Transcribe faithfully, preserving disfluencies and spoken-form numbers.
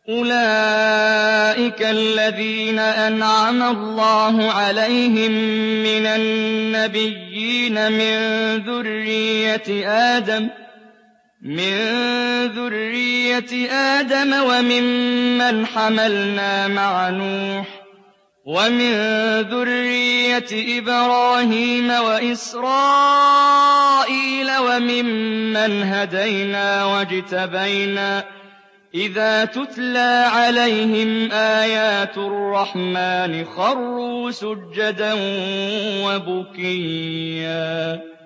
أُولَٰئِكَ الَّذِينَ أَنْعَمَ اللَّهُ عَلَيْهِم مِّنَ النَّبِيِّينَ مِن ذُرِّيَّةِ آدَمَ وَمِمَّنْ حَمَلْنَا مَعَ نُوحٍ وَمِن ذُرِّيَّةِ إِبْرَاهِيمَ وَإِسْرَائِيلَ وَمِمَّنْ هَدَيْنَا وَاجْتَبَيْنَا ۚ إِذَا تُتْلَىٰ عَلَيْهِمْ آيَاتُ الرَّحْمَٰنِ خَرُّوا سُجَّدًا وَبُكِيًّا